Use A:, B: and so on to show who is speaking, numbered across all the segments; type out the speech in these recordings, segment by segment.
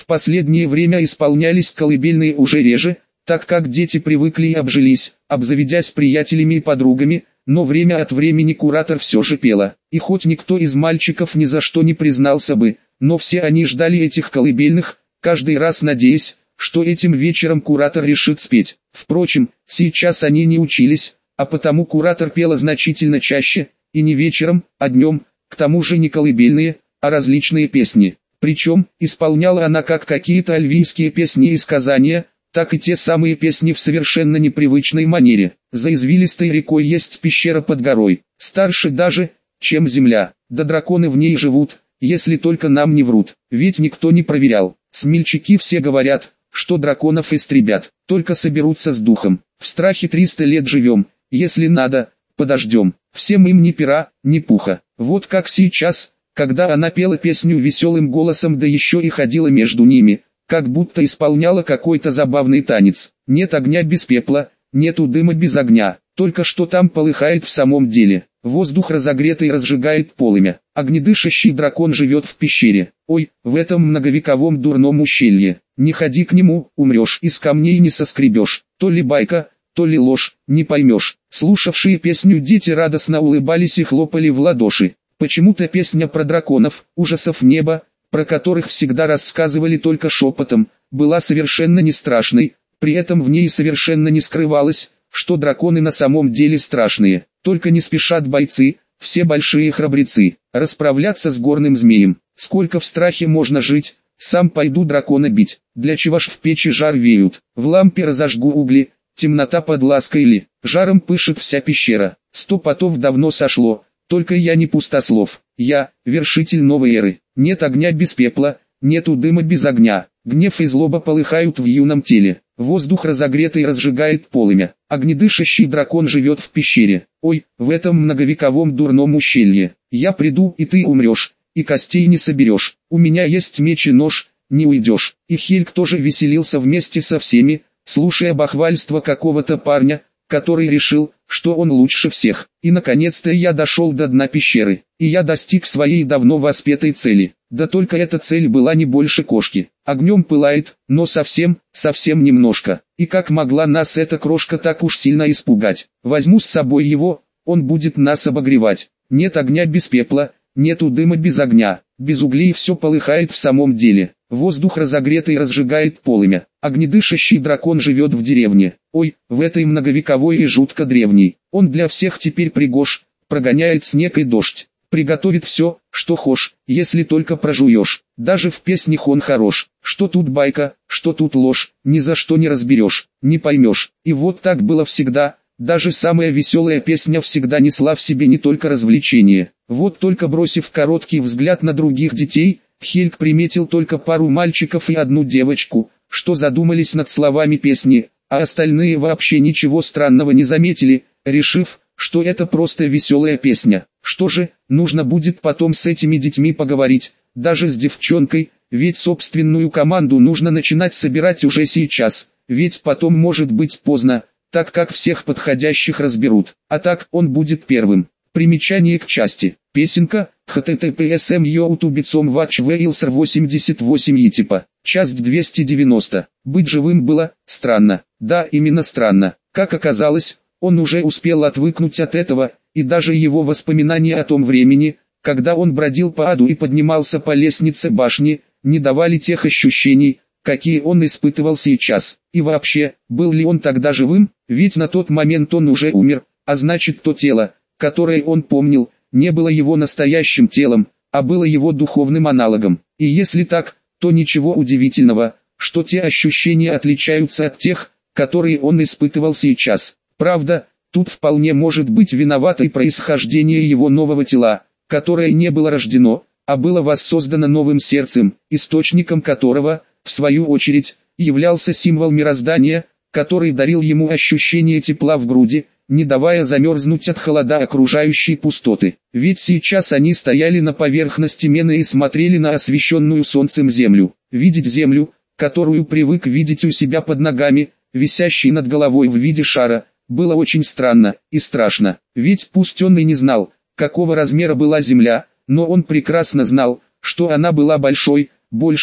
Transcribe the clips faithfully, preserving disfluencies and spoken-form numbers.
A: В последнее время исполнялись колыбельные уже реже, так как дети привыкли и обжились, обзаведясь приятелями и подругами, но время от времени куратор все же пела. И хоть никто из мальчиков ни за что не признался бы, но все они ждали этих колыбельных, каждый раз надеясь, что этим вечером куратор решит спеть. Впрочем, сейчас они не учились, а потому куратор пела значительно чаще, и не вечером, а днем, к тому же не колыбельные, а различные песни. Причем, исполняла она как какие-то альвийские песни и сказания, так и те самые песни в совершенно непривычной манере. За извилистой рекой есть пещера под горой, старше даже, чем земля, да драконы в ней живут, если только нам не врут, ведь никто не проверял. Смельчаки все говорят, что драконов истребят, только соберутся с духом. В страхе триста лет живем, если надо, подождем. Всем им ни пера, ни пуха. Вот как сейчас, когда она пела песню веселым голосом, да еще и ходила между ними, как будто исполняла какой-то забавный танец. Нет огня без пепла, нету дыма без огня, только что там полыхает в самом деле. Воздух разогретый разжигает полымя. Огнедышащий дракон живет в пещере. Ой, в этом многовековом дурном ущелье. Не ходи к нему, умрешь, из камней не соскребешь. То ли байка, то ли ложь, не поймешь. Слушавшие песню дети радостно улыбались и хлопали в ладоши. Почему-то песня про драконов, ужасов неба, про которых всегда рассказывали только шепотом, была совершенно не страшной, при этом в ней совершенно не скрывалось, что драконы на самом деле страшные. Только не спешат бойцы, все большие храбрецы, расправляться с горным змеем. Сколько в страхе можно жить, сам пойду дракона бить, для чего ж в печи жар веют, в лампе разожгу угли, темнота под лаской ли, жаром пышет вся пещера. Сто потов давно сошло, только я не пустослов, я, вершитель новой эры. Нет огня без пепла, нету дыма без огня, гнев и злоба полыхают в юном теле, воздух разогретый разжигает полымя, огнедышащий дракон живет в пещере, ой, в этом многовековом дурном ущелье, я приду и ты умрешь, и костей не соберешь, у меня есть меч и нож, не уйдешь. И Хельг тоже веселился вместе со всеми, слушая бахвальство какого-то парня, который решил, что он лучше всех. И наконец-то я дошел до дна пещеры, и я достиг своей давно воспетой цели. Да только эта цель была не больше кошки. Огнем пылает, но совсем, совсем немножко. И как могла нас эта крошка так уж сильно испугать? Возьму с собой его, он будет нас обогревать. Нет огня без пепла, нету дыма без огня, без углей все полыхает в самом деле. Воздух разогретый разжигает полымя. Огнедышащий дракон живет в деревне. Ой, в этой многовековой и жутко древней. Он для всех теперь пригож, прогоняет снег и дождь. Приготовит все, что хошь, если только прожуешь. Даже в песнях он хорош. Что тут байка, что тут ложь, ни за что не разберешь, не поймешь. И вот так было всегда. Даже самая веселая песня всегда несла в себе не только развлечение. Вот только бросив короткий взгляд на других детей, Хельг приметил только пару мальчиков и одну девочку, что задумались над словами песни, а остальные вообще ничего странного не заметили, решив, что это просто веселая песня. Что же, нужно будет потом с этими детьми поговорить, даже с девчонкой, ведь собственную команду нужно начинать собирать уже сейчас, ведь потом может быть поздно, так как всех подходящих разберут, а так он будет первым. Примечание к части. Песенка, https youtube.com watchwheelser восемьдесят восемь етипа, часть двести девяносто. Быть живым было, странно, да именно странно. Как оказалось, он уже успел отвыкнуть от этого, и даже его воспоминания о том времени, когда он бродил по аду и поднимался по лестнице башни, не давали тех ощущений, какие он испытывал сейчас. И вообще, был ли он тогда живым, ведь на тот момент он уже умер, а значит то тело, которое он помнил, не было его настоящим телом, а было его духовным аналогом. И если так, то ничего удивительного, что те ощущения отличаются от тех, которые он испытывал сейчас. Правда, тут вполне может быть виновато и происхождение его нового тела, которое не было рождено, а было воссоздано новым сердцем, источником которого, в свою очередь, являлся символ мироздания, который дарил ему ощущение тепла в груди, не давая замерзнуть от холода окружающей пустоты. Ведь сейчас они стояли на поверхности Мены и смотрели на освещенную солнцем землю. Видеть землю, которую привык видеть у себя под ногами, висящей над головой в виде шара, было очень странно и страшно. Ведь пусть он и не знал, какого размера была земля, но он прекрасно знал, что она была большой, больше,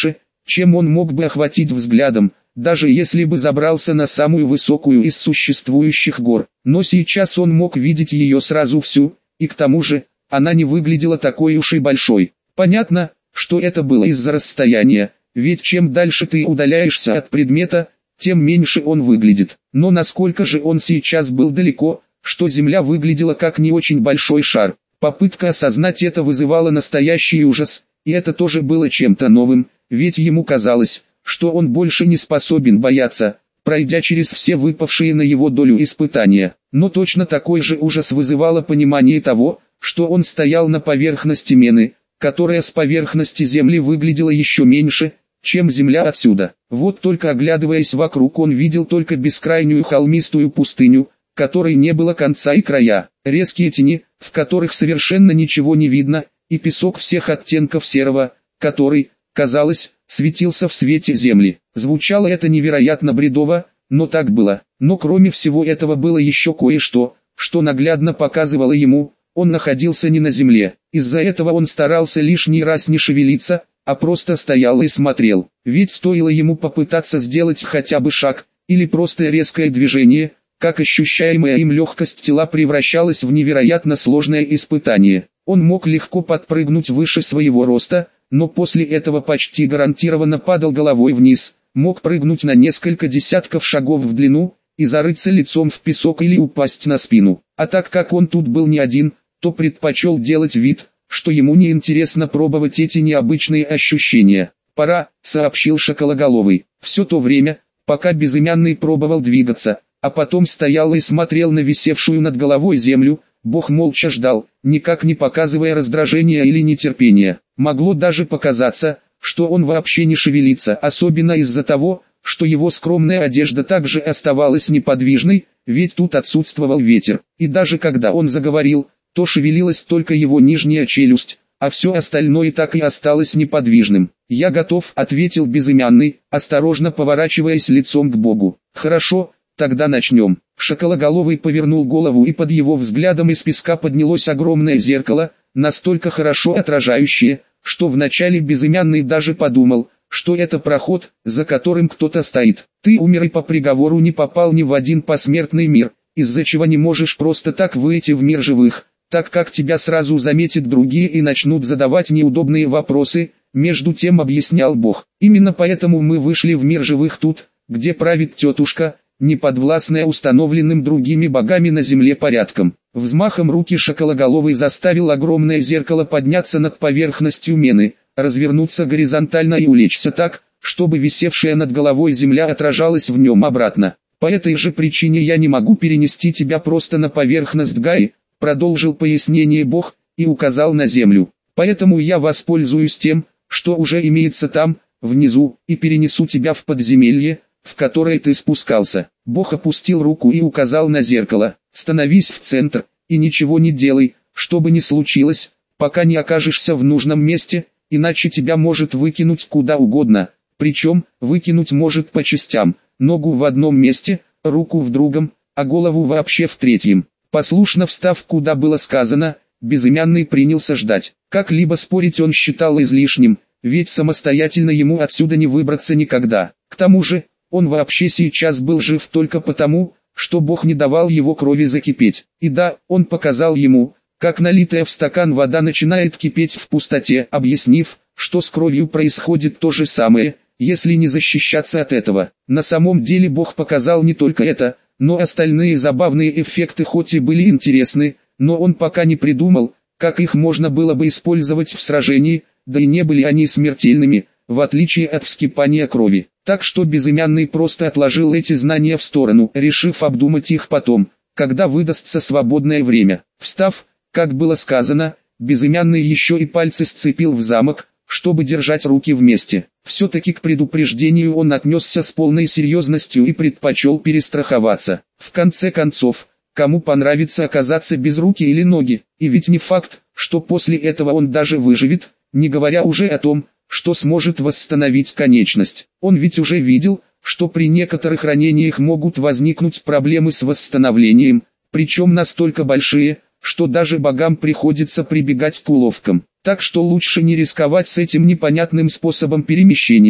A: чем он мог бы охватить взглядом, даже если бы забрался на самую высокую из существующих гор. Но сейчас он мог видеть ее сразу всю, и к тому же, она не выглядела такой уж и большой. Понятно, что это было из-за расстояния, ведь чем дальше ты удаляешься от предмета, тем меньше он выглядит. Но насколько же он сейчас был далеко, что Земля выглядела как не очень большой шар. Попытка осознать это вызывала настоящий ужас, и это тоже было чем-то новым, ведь ему казалось, что он больше не способен бояться, пройдя через все выпавшие на его долю испытания. Но точно такой же ужас вызывало понимание того, что он стоял на поверхности Мены, которая с поверхности Земли выглядела еще меньше, чем Земля отсюда. Вот только оглядываясь вокруг, он видел только бескрайнюю холмистую пустыню, которой не было конца и края, резкие тени, в которых совершенно ничего не видно, и песок всех оттенков серого, который, казалось, светился в свете земли. Звучало это невероятно бредово, но так было. Но кроме всего этого было еще кое-что, что наглядно показывало ему, он находился не на земле. Из-за этого он старался лишний раз не шевелиться, а просто стоял и смотрел. Ведь стоило ему попытаться сделать хотя бы шаг, или просто резкое движение, как ощущаемая им легкость тела превращалась в невероятно сложное испытание. Он мог легко подпрыгнуть выше своего роста, но после этого почти гарантированно падал головой вниз, мог прыгнуть на несколько десятков шагов в длину, и зарыться лицом в песок или упасть на спину. А так как он тут был не один, то предпочел делать вид, что ему не интересно пробовать эти необычные ощущения. «Пора», — сообщил Шакалоголовый. Все то время, пока Безымянный пробовал двигаться, а потом стоял и смотрел на висевшую над головой землю, Бог молча ждал, никак не показывая раздражения или нетерпения. Могло даже показаться, что он вообще не шевелится, особенно из-за того, что его скромная одежда также оставалась неподвижной, ведь тут отсутствовал ветер. И даже когда он заговорил, то шевелилась только его нижняя челюсть, а все остальное так и осталось неподвижным. «Я готов», — ответил Безымянный, осторожно поворачиваясь лицом к Богу. «Хорошо, тогда начнем». Шакалоголовый повернул голову, и под его взглядом из песка поднялось огромное зеркало, настолько хорошо отражающее, что вначале Безымянный даже подумал, что это проход, за которым кто-то стоит. «Ты умер и по приговору не попал ни в один посмертный мир, из-за чего не можешь просто так выйти в мир живых, так как тебя сразу заметят другие и начнут задавать неудобные вопросы», между тем объяснял Бог. «Именно поэтому мы вышли в мир живых тут, где правит тетушка, не подвластная установленным другими богами на земле порядком». Взмахом руки Шакалоголовый заставил огромное зеркало подняться над поверхностью Мены, развернуться горизонтально и улечься так, чтобы висевшая над головой земля отражалась в нем обратно. «По этой же причине я не могу перенести тебя просто на поверхность Гаи», продолжил пояснение Бог, и указал на землю. «Поэтому я воспользуюсь тем, что уже имеется там, внизу, и перенесу тебя в подземелье, в которое ты спускался». Бог опустил руку и указал на зеркало. «Становись в центр, и ничего не делай, что бы ни случилось, пока не окажешься в нужном месте, иначе тебя может выкинуть куда угодно, причем, выкинуть может по частям, ногу в одном месте, руку в другом, а голову вообще в третьем». Послушно встав куда было сказано, Безымянный принялся ждать. Как-либо спорить он считал излишним, ведь самостоятельно ему отсюда не выбраться никогда. К тому же, он вообще сейчас был жив только потому, что Бог не давал его крови закипеть. И да, он показал ему, как налитая в стакан вода начинает кипеть в пустоте, объяснив, что с кровью происходит то же самое, если не защищаться от этого. На самом деле Бог показал не только это, но остальные забавные эффекты хоть и были интересны, но он пока не придумал, как их можно было бы использовать в сражении, да и не были они смертельными, в отличие от вскипания крови. Так что Безымянный просто отложил эти знания в сторону, решив обдумать их потом, когда выдастся свободное время. Встав, как было сказано, Безымянный еще и пальцы сцепил в замок, чтобы держать руки вместе. Все-таки к предупреждению он отнесся с полной серьезностью и предпочел перестраховаться. В конце концов, кому понравится оказаться без руки или ноги, и ведь не факт, что после этого он даже выживет, не говоря уже о том, что сможет восстановить конечность. Он ведь уже видел, что при некоторых ранениях могут возникнуть проблемы с восстановлением, причем настолько большие, что даже богам приходится прибегать к уловкам. Так что лучше не рисковать с этим непонятным способом перемещения,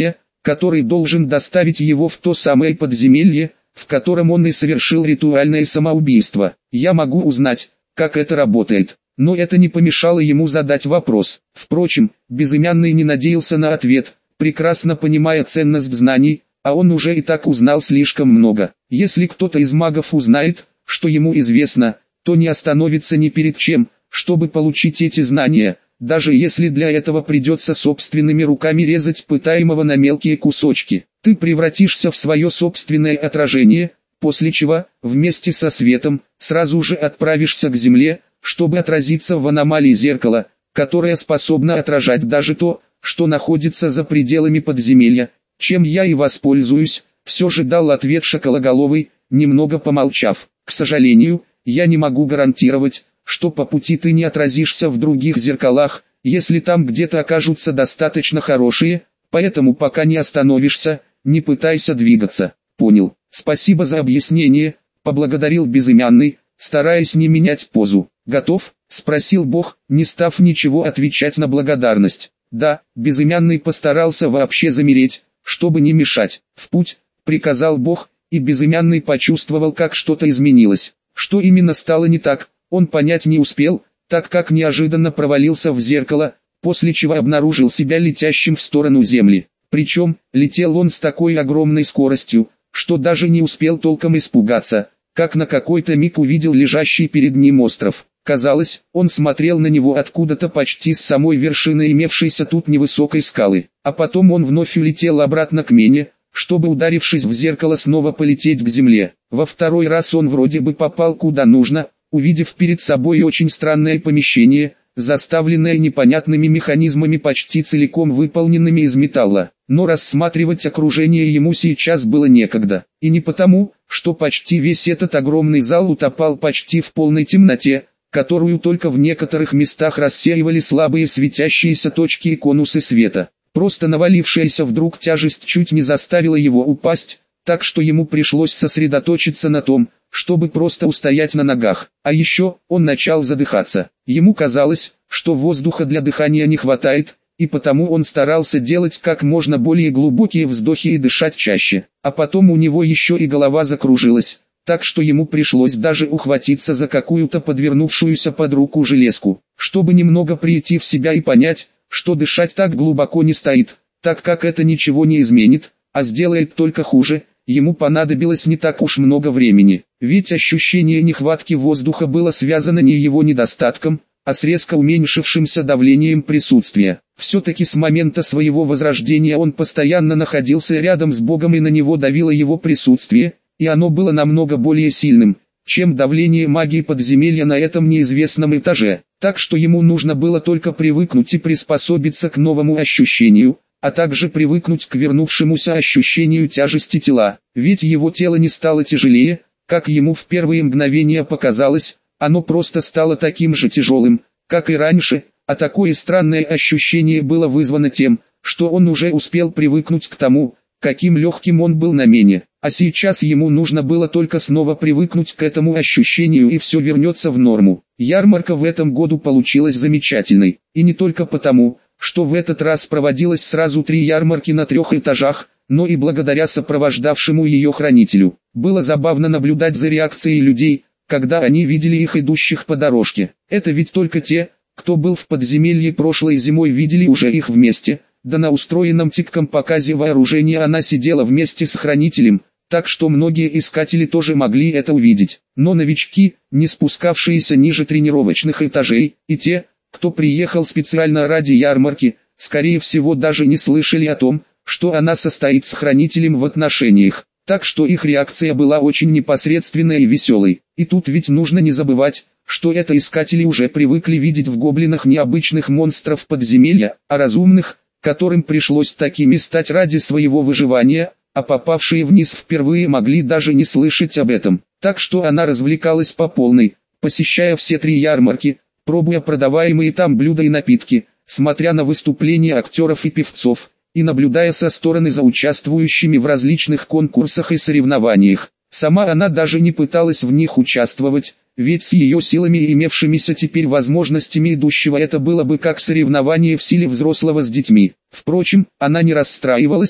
A: который должен доставить его в то самое подземелье, в котором он и совершил ритуальное самоубийство. Я могу узнать, как это работает. Но это не помешало ему задать вопрос. Впрочем, Безымянный не надеялся на ответ, прекрасно понимая ценность знаний, а он уже и так узнал слишком много. Если кто-то из магов узнает, что ему известно, то не остановится ни перед чем, чтобы получить эти знания, даже если для этого придется собственными руками резать пытаемого на мелкие кусочки. Ты превратишься в свое собственное отражение, после чего, вместе со светом, сразу же отправишься к земле, чтобы отразиться в аномалии зеркала, которое способно отражать даже то, что находится за пределами подземелья, чем я и воспользуюсь, все же дал ответ Шакалоголовый, немного помолчав. К сожалению, я не могу гарантировать, что по пути ты не отразишься в других зеркалах, если там где-то окажутся достаточно хорошие, поэтому пока не остановишься, не пытайся двигаться. Понял, спасибо за объяснение, поблагодарил Безымянный, стараясь не менять позу. Готов? Спросил Бог, не став ничего отвечать на благодарность. Да, Безымянный постарался вообще замереть, чтобы не мешать. В путь, приказал Бог, и Безымянный почувствовал, как что-то изменилось. Что именно стало не так, он понять не успел, так как неожиданно провалился в зеркало, после чего обнаружил себя летящим в сторону земли. Причем, летел он с такой огромной скоростью, что даже не успел толком испугаться, как на какой-то миг увидел лежащий перед ним остров. Казалось, он смотрел на него откуда-то почти с самой вершины имевшейся тут невысокой скалы, а потом он вновь улетел обратно к Мене, чтобы, ударившись в зеркало, снова полететь к земле. Во второй раз он вроде бы попал куда нужно, увидев перед собой очень странное помещение, заставленное непонятными механизмами почти целиком выполненными из металла. Но рассматривать окружение ему сейчас было некогда. И не потому, что почти весь этот огромный зал утопал почти в полной темноте, которую только в некоторых местах рассеивали слабые светящиеся точки и конусы света. Просто навалившаяся вдруг тяжесть чуть не заставила его упасть, так что ему пришлось сосредоточиться на том, чтобы просто устоять на ногах. А еще, он начал задыхаться. Ему казалось, что воздуха для дыхания не хватает, и потому он старался делать как можно более глубокие вздохи и дышать чаще. А потом у него еще и голова закружилась, так что ему пришлось даже ухватиться за какую-то подвернувшуюся под руку железку, чтобы немного прийти в себя и понять, что дышать так глубоко не стоит, так как это ничего не изменит, а сделает только хуже. Ему понадобилось не так уж много времени, ведь ощущение нехватки воздуха было связано не его недостатком, а с резко уменьшившимся давлением присутствия. Все-таки с момента своего возрождения он постоянно находился рядом с Богом, и на него давило его присутствие, и оно было намного более сильным, чем давление магии подземелья на этом неизвестном этаже. Так что ему нужно было только привыкнуть и приспособиться к новому ощущению, а также привыкнуть к вернувшемуся ощущению тяжести тела. Ведь его тело не стало тяжелее, как ему в первые мгновения показалось, оно просто стало таким же тяжелым, как и раньше, а такое странное ощущение было вызвано тем, что он уже успел привыкнуть к тому, каким легким он был на Мене, а сейчас ему нужно было только снова привыкнуть к этому ощущению, и все вернется в норму. Ярмарка в этом году получилась замечательной, и не только потому, что в этот раз проводилось сразу три ярмарки на трех этажах, но и благодаря сопровождавшему ее хранителю. Было забавно наблюдать за реакцией людей, когда они видели их идущих по дорожке. Это ведь только те, кто был в подземелье прошлой зимой, видели уже их вместе, да на устроенном тиком показе вооружения она сидела вместе с хранителем, так что многие искатели тоже могли это увидеть. Но новички, не спускавшиеся ниже тренировочных этажей, и те, кто приехал специально ради ярмарки, скорее всего даже не слышали о том, что она состоит с хранителем в отношениях. Так что их реакция была очень непосредственной и веселой. И тут ведь нужно не забывать, что это искатели уже привыкли видеть в гоблинах необычных монстров подземелья, а разумных, которым пришлось такими стать ради своего выживания, а попавшие вниз впервые могли даже не слышать об этом. Так что она развлекалась по полной, посещая все три ярмарки, пробуя продаваемые там блюда и напитки, смотря на выступления актеров и певцов, и наблюдая со стороны за участвующими в различных конкурсах и соревнованиях. Сама она даже не пыталась в них участвовать, ведь с ее силами и имевшимися теперь возможностями идущего это было бы как соревнование в силе взрослого с детьми. Впрочем, она не расстраивалась,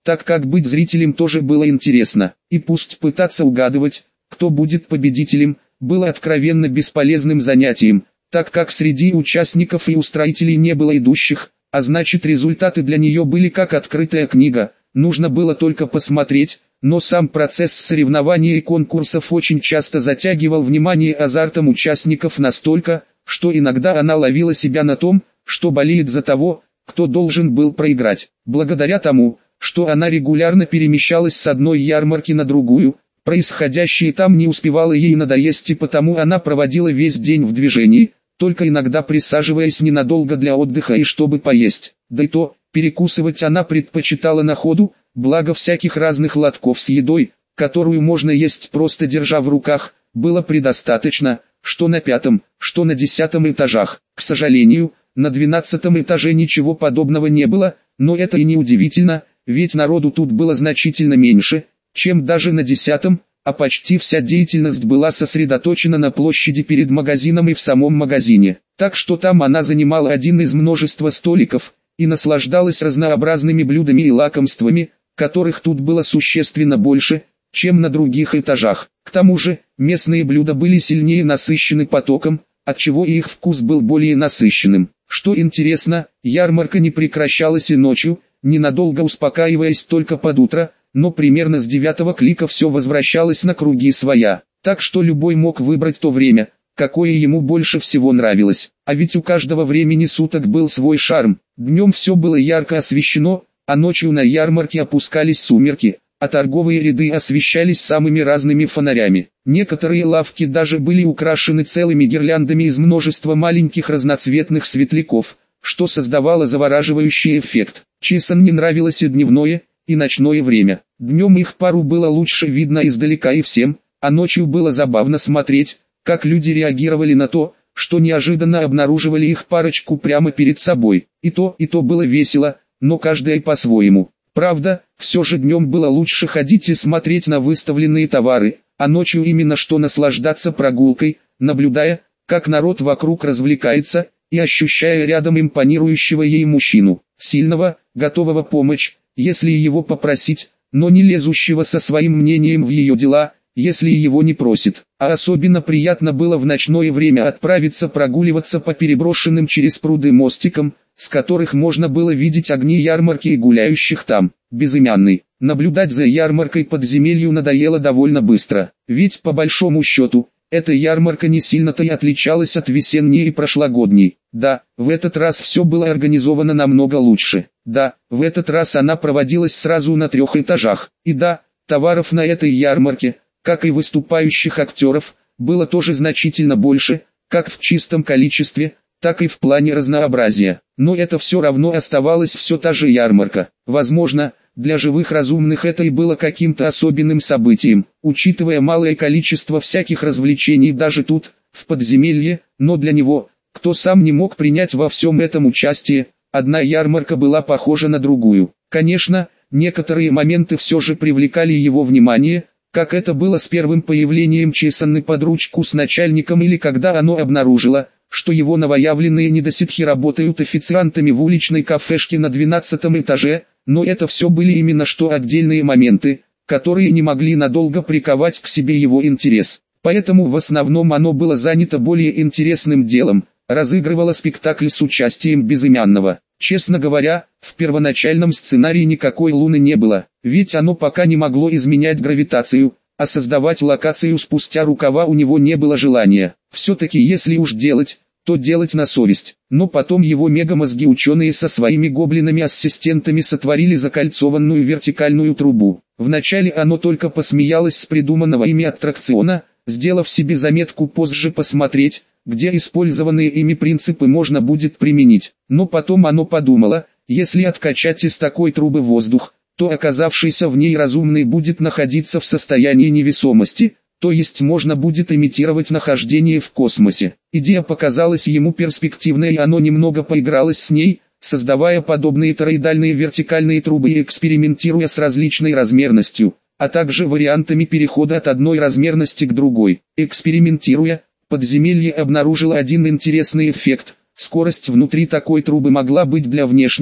A: так как быть зрителем тоже было интересно. И пусть пытаться угадывать, кто будет победителем, было откровенно бесполезным занятием, так как среди участников и устроителей не было идущих, а значит результаты для нее были как открытая книга, нужно было только посмотреть, но сам процесс соревнований и конкурсов очень часто затягивал внимание азартом участников настолько, что иногда она ловила себя на том, что болеет за того, кто должен был проиграть. Благодаря тому, что она регулярно перемещалась с одной ярмарки на другую, происходящее там не успевало ей надоесть, и потому она проводила весь день в движении, только иногда присаживаясь ненадолго для отдыха и чтобы поесть. Да и то, перекусывать она предпочитала на ходу, благо всяких разных лотков с едой, которую можно есть просто держа в руках, было предостаточно, что на пятом, что на десятом этажах. К сожалению, на двенадцатом этаже ничего подобного не было, но это и не удивительно, ведь народу тут было значительно меньше, чем даже на десятом, а почти вся деятельность была сосредоточена на площади перед магазином и в самом магазине. Так что там она занимала один из множества столиков и наслаждалась разнообразными блюдами и лакомствами, которых тут было существенно больше, чем на других этажах. К тому же, местные блюда были сильнее насыщены потоком, отчего и их вкус был более насыщенным. Что интересно, ярмарка не прекращалась и ночью, ненадолго успокаиваясь только под утро, но примерно с девятого клика все возвращалось на круги своя, так что любой мог выбрать то время, какое ему больше всего нравилось. А ведь у каждого времени суток был свой шарм, днем все было ярко освещено, а ночью на ярмарке опускались сумерки, а торговые ряды освещались самыми разными фонарями. Некоторые лавки даже были украшены целыми гирляндами из множества маленьких разноцветных светляков, что создавало завораживающий эффект. Чисон не нравилось и дневное, и ночное время. Днем их пару было лучше видно издалека и всем, а ночью было забавно смотреть, как люди реагировали на то, что неожиданно обнаруживали их парочку прямо перед собой. И то, и то было весело, но каждая по-своему. Правда, все же днем было лучше ходить и смотреть на выставленные товары, а ночью именно что наслаждаться прогулкой, наблюдая, как народ вокруг развлекается, и ощущая рядом импонирующего ей мужчину, сильного, готового помочь, если его попросить, но не лезущего со своим мнением в ее дела, если его не просит. А особенно приятно было в ночное время отправиться прогуливаться по переброшенным через пруды мостикам, с которых можно было видеть огни ярмарки и гуляющих там. Безымянный. Наблюдать за ярмаркой подземелью надоело довольно быстро, ведь по большому счету, эта ярмарка не сильно-то и отличалась от весенней и прошлогодней. Да, в этот раз все было организовано намного лучше. Да, в этот раз она проводилась сразу на трех этажах. И да, товаров на этой ярмарке, как и выступающих актеров, было тоже значительно больше, как в чистом количестве, так и в плане разнообразия. Но это все равно оставалась все та же ярмарка. Возможно, для живых разумных это и было каким-то особенным событием, учитывая малое количество всяких развлечений даже тут, в подземелье, но для него, кто сам не мог принять во всем этом участие, одна ярмарка была похожа на другую. Конечно, некоторые моменты все же привлекали его внимание, как это было с первым появлением Чесанны под ручку с начальником или когда оно обнаружило, что его новоявленные недосипхи работают официантами в уличной кафешке на двенадцатом этаже, но это все были именно что отдельные моменты, которые не могли надолго приковать к себе его интерес. Поэтому в основном оно было занято более интересным делом, разыгрывало спектакль с участием Безымянного. Честно говоря, в первоначальном сценарии никакой луны не было, ведь оно пока не могло изменять гравитацию, а создавать локацию спустя рукава у него не было желания. Все-таки если уж делать, то делать на совесть. Но потом его мегамозги ученые со своими гоблинами-ассистентами сотворили закольцованную вертикальную трубу. Вначале оно только посмеялось с придуманного ими аттракциона, сделав себе заметку позже посмотреть, где использованные ими принципы можно будет применить. Но потом оно подумало, если откачать из такой трубы воздух, то оказавшийся в ней разумный будет находиться в состоянии невесомости, то есть можно будет имитировать нахождение в космосе. Идея показалась ему перспективной, и оно немного поигралось с ней, создавая подобные тороидальные вертикальные трубы и экспериментируя с различной размерностью, а также вариантами перехода от одной размерности к другой. Экспериментируя, подземелье обнаружило один интересный эффект. Скорость внутри такой трубы могла быть для внешнего,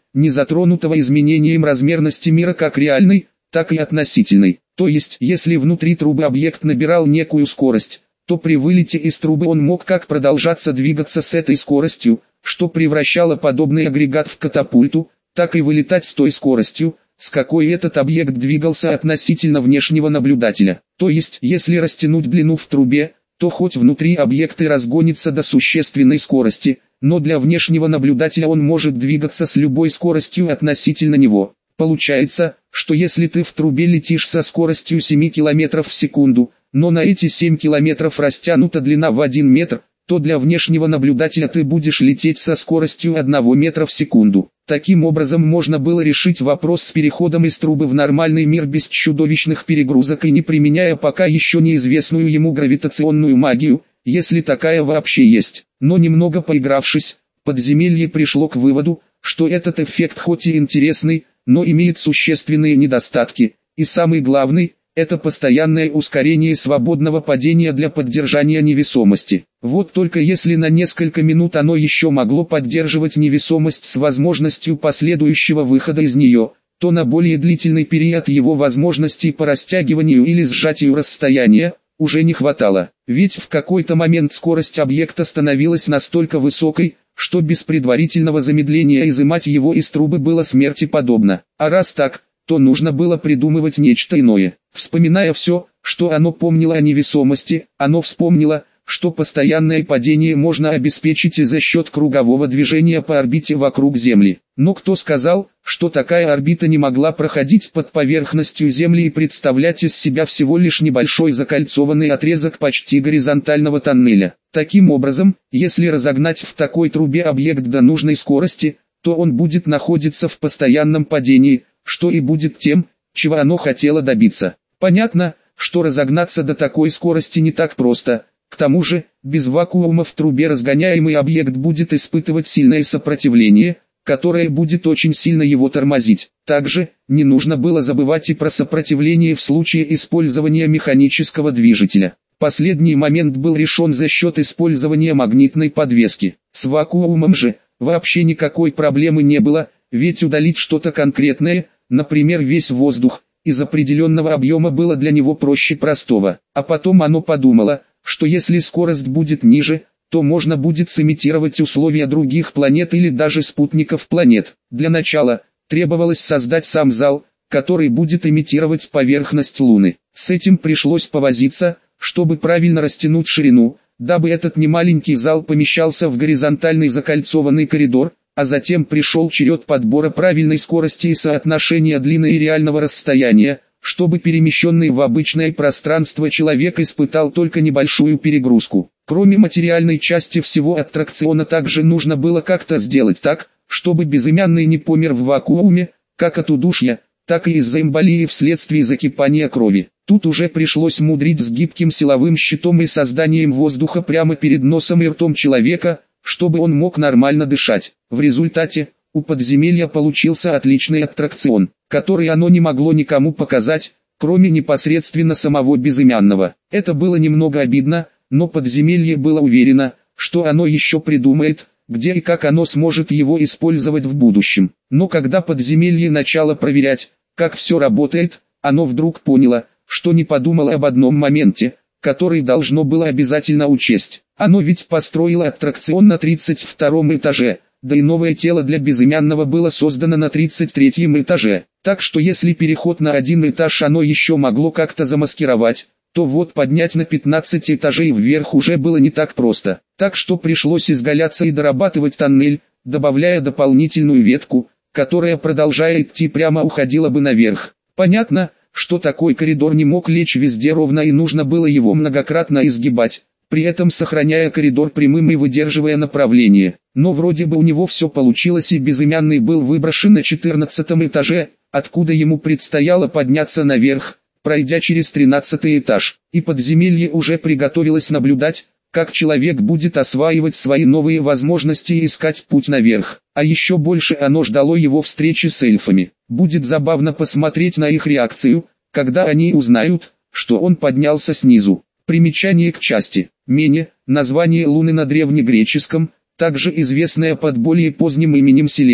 A: не затронутого изменением размерности мира как реальной, так и относительной. То есть, если внутри трубы объект набирал некую скорость, то при вылете из трубы он мог как продолжаться двигаться с этой скоростью, что превращало подобный агрегат в катапульту, так и вылетать с той скоростью, с какой этот объект двигался относительно внешнего наблюдателя. То есть, если растянуть длину в трубе, то хоть внутри объект и разгонится до существенной скорости, но для внешнего наблюдателя он может двигаться с любой скоростью относительно него. Получается, что если ты в трубе летишь со скоростью семь километров в секунду, но на эти семь километров растянута длина в один метр, то для внешнего наблюдателя ты будешь лететь со скоростью одного метра в секунду. Таким образом можно было решить вопрос с переходом из трубы в нормальный мир без чудовищных перегрузок и не применяя пока еще неизвестную ему гравитационную магию, если такая вообще есть. Но немного поигравшись, подземелье пришло к выводу, что этот эффект хоть и интересный, но имеет существенные недостатки, и самый главный – это постоянное ускорение свободного падения для поддержания невесомости. Вот только если на несколько минут оно еще могло поддерживать невесомость с возможностью последующего выхода из нее, то на более длительный период его возможностей по растягиванию или сжатию расстояния уже не хватало. Ведь в какой-то момент скорость объекта становилась настолько высокой, что без предварительного замедления изымать его из трубы было смерти подобно. А раз так, то нужно было придумывать нечто иное. Вспоминая все, что оно помнило о невесомости, оно вспомнило, что постоянное падение можно обеспечить и за счет кругового движения по орбите вокруг Земли. Но кто сказал, что такая орбита не могла проходить под поверхностью Земли и представлять из себя всего лишь небольшой закольцованный отрезок почти горизонтального тоннеля? Таким образом, если разогнать в такой трубе объект до нужной скорости, то он будет находиться в постоянном падении, что и будет тем, чего оно хотело добиться. Понятно, что разогнаться до такой скорости не так просто. К тому же, без вакуума в трубе разгоняемый объект будет испытывать сильное сопротивление, которое будет очень сильно его тормозить. Также, не нужно было забывать и про сопротивление в случае использования механического движителя. Последний момент был решен за счет использования магнитной подвески. С вакуумом же, вообще никакой проблемы не было, ведь удалить что-то конкретное, например весь воздух, из определенного объема было для него проще простого. А потом оно подумало, что если скорость будет ниже, то можно будет сымитировать условия других планет или даже спутников планет. Для начала, требовалось создать сам зал, который будет имитировать поверхность Луны. С этим пришлось повозиться, чтобы правильно растянуть ширину, дабы этот немаленький зал помещался в горизонтальный закольцованный коридор, а затем пришел черед подбора правильной скорости и соотношения длины и реального расстояния, чтобы перемещенный в обычное пространство человек испытал только небольшую перегрузку. Кроме материальной части всего аттракциона также нужно было как-то сделать так, чтобы безымянный не помер в вакууме, как от удушья, так и из-за эмболии вследствие закипания крови. Тут уже пришлось мудрить с гибким силовым щитом и созданием воздуха прямо перед носом и ртом человека, чтобы он мог нормально дышать. В результате, у подземелья получился отличный аттракцион, который оно не могло никому показать, кроме непосредственно самого безымянного. Это было немного обидно, но подземелье было уверено, что оно еще придумает, где и как оно сможет его использовать в будущем. Но когда подземелье начало проверять, как все работает, оно вдруг поняло, что не подумало об одном моменте, который должно было обязательно учесть. Оно ведь построило аттракцион на тридцать втором этаже, да и новое тело для безымянного было создано на тридцать третьем этаже. Так что если переход на один этаж оно еще могло как-то замаскировать, то вот поднять на пятнадцать этажей вверх уже было не так просто. Так что пришлось изгаляться и дорабатывать тоннель, добавляя дополнительную ветку, которая, продолжая идти прямо, уходила бы наверх. Понятно, что такой коридор не мог лечь везде ровно и нужно было его многократно изгибать, при этом сохраняя коридор прямым и выдерживая направление. Но вроде бы у него все получилось, и безымянный был выброшен на четырнадцатом этаже, откуда ему предстояло подняться наверх, пройдя через тринадцатый этаж. И подземелье уже приготовилось наблюдать, как человек будет осваивать свои новые возможности и искать путь наверх. А еще больше оно ждало его встречи с эльфами. Будет забавно посмотреть на их реакцию, когда они узнают, что он поднялся снизу. Примечание к части. Мене, название Луны на древнегреческом, также известное под более поздним именем Селена.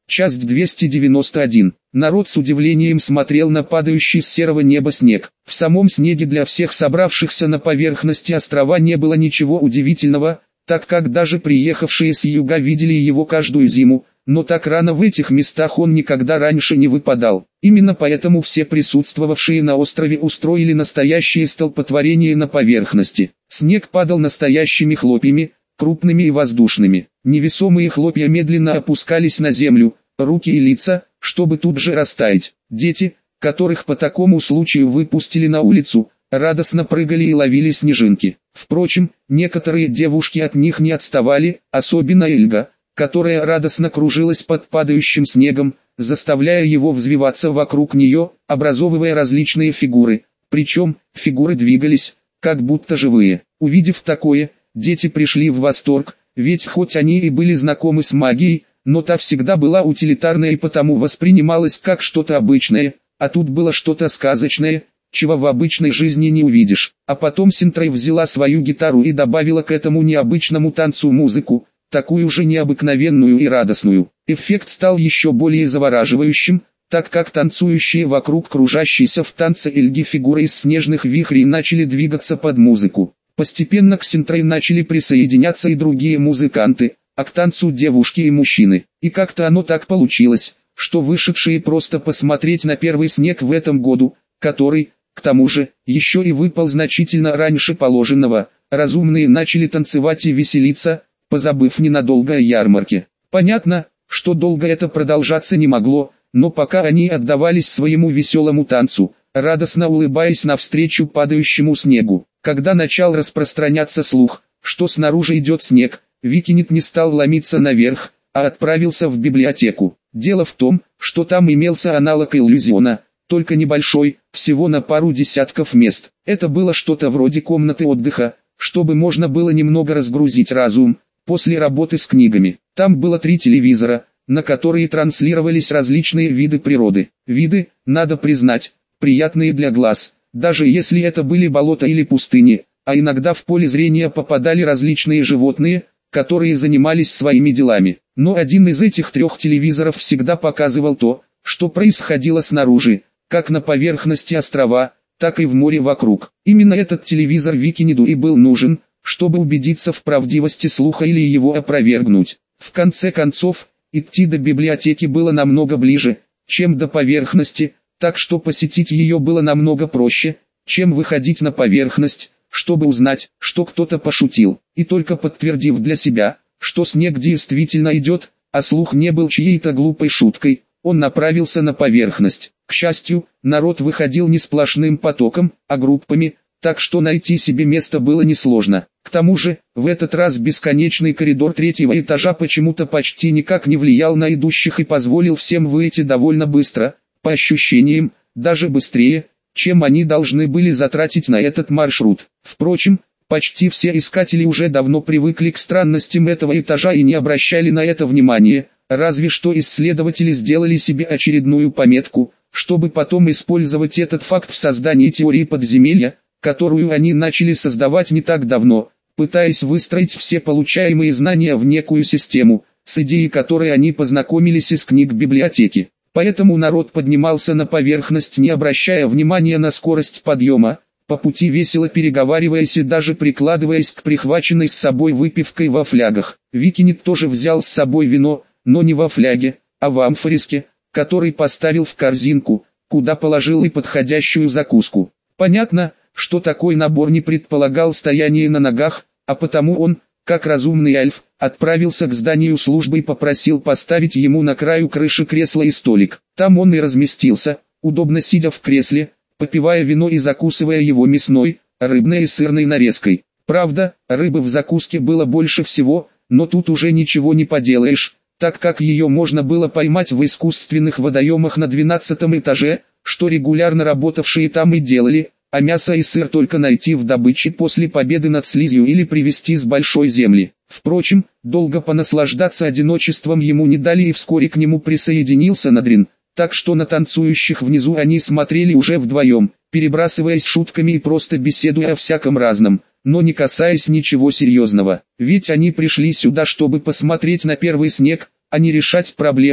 A: Часть двести девяносто один. Народ с удивлением смотрел на падающий с серого неба снег. В самом снеге для всех собравшихся на поверхности острова не было ничего удивительного, так как даже приехавшие с юга видели его каждую зиму, но так рано в этих местах он никогда раньше не выпадал. Именно поэтому все присутствовавшие на острове устроили настоящее столпотворение на поверхности. Снег падал настоящими хлопьями, крупными и воздушными. Невесомые хлопья медленно опускались на землю, руки и лица, чтобы тут же растаять. Дети, которых по такому случаю выпустили на улицу, радостно прыгали и ловили снежинки. Впрочем, некоторые девушки от них не отставали, особенно Эльга, которая радостно кружилась под падающим снегом, заставляя его взвиваться вокруг нее, образовывая различные фигуры. Причем, фигуры двигались, как будто живые. Увидев такое, дети пришли в восторг, ведь хоть они и были знакомы с магией, но та всегда была утилитарной и потому воспринималась как что-то обычное, а тут было что-то сказочное, чего в обычной жизни не увидишь. А потом Синтрей взяла свою гитару и добавила к этому необычному танцу музыку, такую же необыкновенную и радостную. Эффект стал еще более завораживающим, так как танцующие вокруг кружащейся в танце Эльги фигуры из снежных вихрей начали двигаться под музыку. Постепенно к Синтрей начали присоединяться и другие музыканты, а к танцу девушки и мужчины. И как-то оно так получилось, что вышедшие просто посмотреть на первый снег в этом году, который, к тому же, еще и выпал значительно раньше положенного, разумные начали танцевать и веселиться, позабыв ненадолго о ярмарке. Понятно, что долго это продолжаться не могло, но пока они отдавались своему веселому танцу, радостно улыбаясь навстречу падающему снегу. Когда начал распространяться слух, что снаружи идет снег, Викинит не стал ломиться наверх, а отправился в библиотеку. Дело в том, что там имелся аналог иллюзиона, только небольшой, всего на пару десятков мест. Это было что-то вроде комнаты отдыха, чтобы можно было немного разгрузить разум после работы с книгами. Там было три телевизора, на которые транслировались различные виды природы. Виды, надо признать, приятные для глаз, даже если это были болота или пустыни, а иногда в поле зрения попадали различные животные, которые занимались своими делами. Но один из этих трех телевизоров всегда показывал то, что происходило снаружи, как на поверхности острова, так и в море вокруг. Именно этот телевизор Викиниду и был нужен, чтобы убедиться в правдивости слуха или его опровергнуть. В конце концов, идти до библиотеки было намного ближе, чем до поверхности, так что посетить ее было намного проще, чем выходить на поверхность, чтобы узнать, что кто-то пошутил. И только подтвердив для себя, что снег действительно идет, а слух не был чьей-то глупой шуткой, он направился на поверхность. К счастью, народ выходил не сплошным потоком, а группами, так что найти себе место было несложно. К тому же, в этот раз бесконечный коридор третьего этажа почему-то почти никак не влиял на идущих и позволил всем выйти довольно быстро, по ощущениям, даже быстрее, чем они должны были затратить на этот маршрут. Впрочем, почти все искатели уже давно привыкли к странностям этого этажа и не обращали на это внимания, разве что исследователи сделали себе очередную пометку, чтобы потом использовать этот факт в создании теории подземелья, которую они начали создавать не так давно, пытаясь выстроить все получаемые знания в некую систему, с идеей которой они познакомились из книг библиотеки. Поэтому народ поднимался на поверхность, не обращая внимания на скорость подъема, по пути весело переговариваясь и даже прикладываясь к прихваченной с собой выпивкой во флягах. Викинит тоже взял с собой вино, но не во фляге, а в амфориске, который поставил в корзинку, куда положил и подходящую закуску. Понятно, что такой набор не предполагал стояние на ногах, а потому он, как разумный эльф, отправился к зданию службы и попросил поставить ему на краю крыши кресло и столик. Там он и разместился, удобно сидя в кресле, попивая вино и закусывая его мясной, рыбной и сырной нарезкой. Правда, рыбы в закуске было больше всего, но тут уже ничего не поделаешь, так как ее можно было поймать в искусственных водоемах на двенадцатом этаже, что регулярно работавшие там и делали, а мясо и сыр только найти в добыче после победы над слизью или привезти с большой земли. Впрочем, долго понаслаждаться одиночеством ему не дали и вскоре к нему присоединился Надрин, так что на танцующих внизу они смотрели уже вдвоем, перебрасываясь шутками и просто беседуя о всяком разном, но не касаясь ничего серьезного. Ведь они пришли сюда, чтобы посмотреть на первый снег, а не решать проблемы,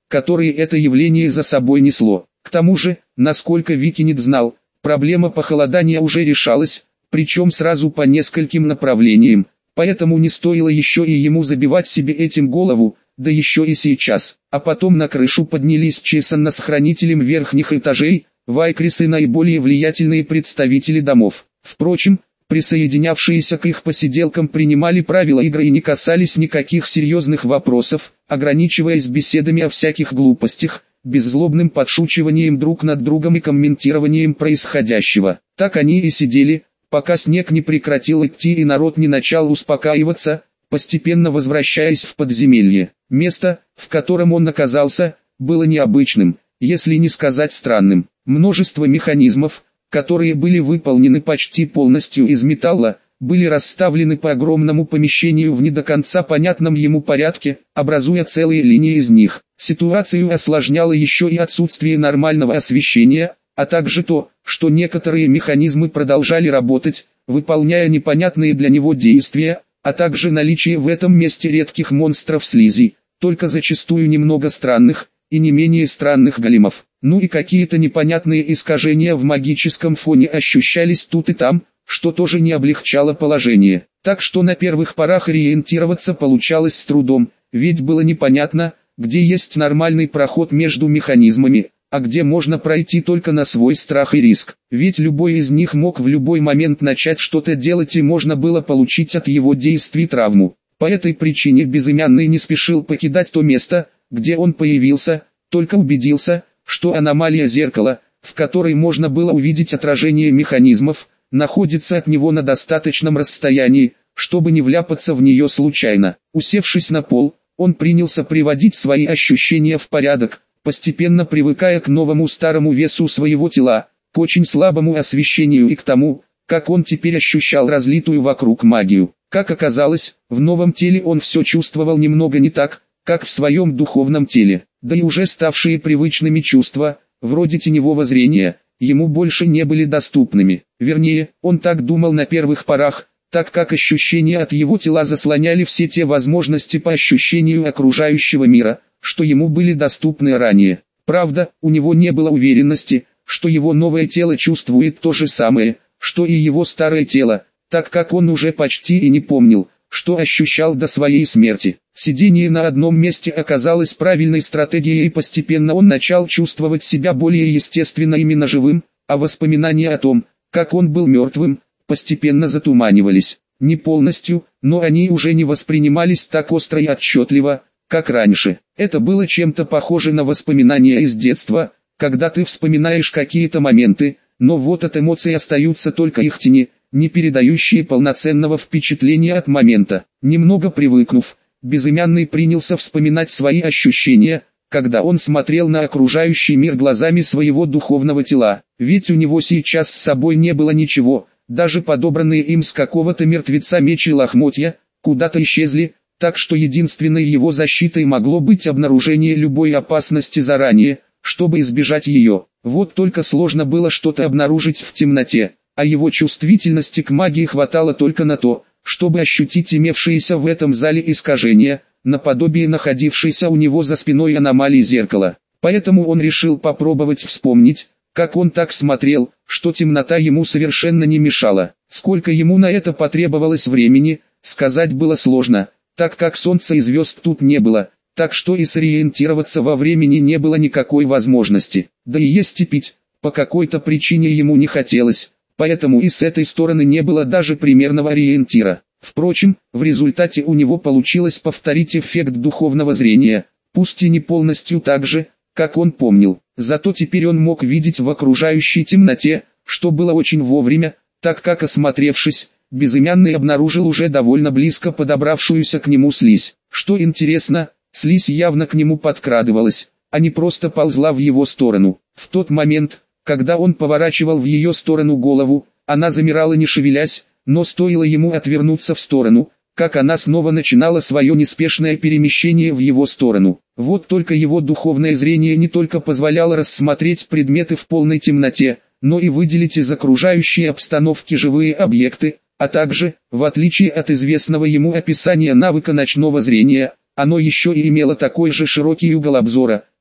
A: которые это явление за собой несло. К тому же, насколько Викинит знал, проблема похолодания уже решалась, причем сразу по нескольким направлениям, поэтому не стоило еще и ему забивать себе этим голову, да еще и сейчас. А потом на крышу поднялись честно с хранителем верхних этажей, вайкрисы, наиболее влиятельные представители домов. Впрочем, присоединявшиеся к их посиделкам принимали правила игры и не касались никаких серьезных вопросов, ограничиваясь беседами о всяких глупостях, беззлобным подшучиванием друг над другом и комментированием происходящего. Так они и сидели, пока снег не прекратил идти и народ не начал успокаиваться, постепенно возвращаясь в подземелье. Место, в котором он оказался, было необычным, если не сказать странным. Множество механизмов, которые были выполнены почти полностью из металла, были расставлены по огромному помещению в не до конца понятном ему порядке, образуя целые линии из них. Ситуацию осложняло еще и отсутствие нормального освещения, а также то, что некоторые механизмы продолжали работать, выполняя непонятные для него действия, а также наличие в этом месте редких монстров слизи, только зачастую немного странных, и не менее странных големов. Ну и какие-то непонятные искажения в магическом фоне ощущались тут и там, что тоже не облегчало положение. Так что на первых порах ориентироваться получалось с трудом, ведь было непонятно, где есть нормальный проход между механизмами, а где можно пройти только на свой страх и риск. Ведь любой из них мог в любой момент начать что-то делать и можно было получить от его действий травму. По этой причине Безымянный не спешил покидать то место, где он появился, только убедился, что аномалия зеркала, в которой можно было увидеть отражение механизмов, находится от него на достаточном расстоянии, чтобы не вляпаться в нее случайно. Усевшись на пол, он принялся приводить свои ощущения в порядок, постепенно привыкая к новому старому весу своего тела, к очень слабому освещению и к тому, как он теперь ощущал разлитую вокруг магию. Как оказалось, в новом теле он все чувствовал немного не так, как в своем духовном теле, да и уже ставшие привычными чувства, вроде теневого зрения, ему больше не были доступными. Вернее, он так думал на первых порах, так как ощущения от его тела заслоняли все те возможности по ощущению окружающего мира, что ему были доступны ранее. Правда, у него не было уверенности, что его новое тело чувствует то же самое, что и его старое тело, так как он уже почти и не помнил, что ощущал до своей смерти. Сидение на одном месте оказалось правильной стратегией, и постепенно он начал чувствовать себя более естественно именно живым, а воспоминания о том, как он был мертвым, постепенно затуманивались. Не полностью, но они уже не воспринимались так остро и отчетливо, как раньше. Это было чем-то похоже на воспоминания из детства, когда ты вспоминаешь какие-то моменты, но вот от эмоций остаются только их тени, не передающие полноценного впечатления от момента. Немного привыкнув, Безымянный принялся вспоминать свои ощущения, когда он смотрел на окружающий мир глазами своего духовного тела. Ведь у него сейчас с собой не было ничего, даже подобранные им с какого-то мертвеца мечи и лохмотья, куда-то исчезли, так что единственной его защитой могло быть обнаружение любой опасности заранее, чтобы избежать ее. Вот только сложно было что-то обнаружить в темноте, а его чувствительности к магии хватало только на то, чтобы ощутить имевшиеся в этом зале искажения, наподобие находившейся у него за спиной аномалии зеркала. Поэтому он решил попробовать вспомнить, как он так смотрел, что темнота ему совершенно не мешала. Сколько ему на это потребовалось времени, сказать было сложно, так как солнца и звезд тут не было, так что и сориентироваться во времени не было никакой возможности. Да и есть и пить, по какой-то причине ему не хотелось, поэтому и с этой стороны не было даже примерного ориентира. Впрочем, в результате у него получилось повторить эффект духовного зрения, пусть и не полностью так же, как он помнил. Зато теперь он мог видеть в окружающей темноте, что было очень вовремя, так как, осмотревшись, Безымянный обнаружил уже довольно близко подобравшуюся к нему слизь. Что интересно, слизь явно к нему подкрадывалась, а не просто ползла в его сторону. В тот момент, когда он поворачивал в ее сторону голову, она замирала не шевелясь, но стоило ему отвернуться в сторону, как она снова начинала свое неспешное перемещение в его сторону. Вот только его духовное зрение не только позволяло рассмотреть предметы в полной темноте, но и выделить из окружающей обстановки живые объекты, а также, в отличие от известного ему описания навыка ночного зрения, оно еще и имело такой же широкий угол обзора,